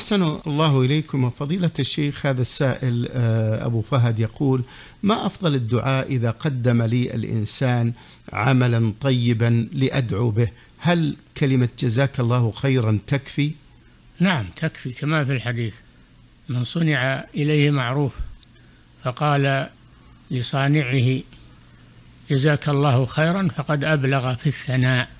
أحسن الله إليكم فضيلة الشيخ. هذا السائل أبو فهد يقول: ما أفضل الدعاء إذا قدم لي الإنسان عملا طيبا لأدعو به؟ هل كلمة جزاك الله خيرا تكفي؟ نعم تكفي، كما في الحديث: من صنع إليه معروف فقال لصانعه جزاك الله خيرا فقد أبلغ في الثناء.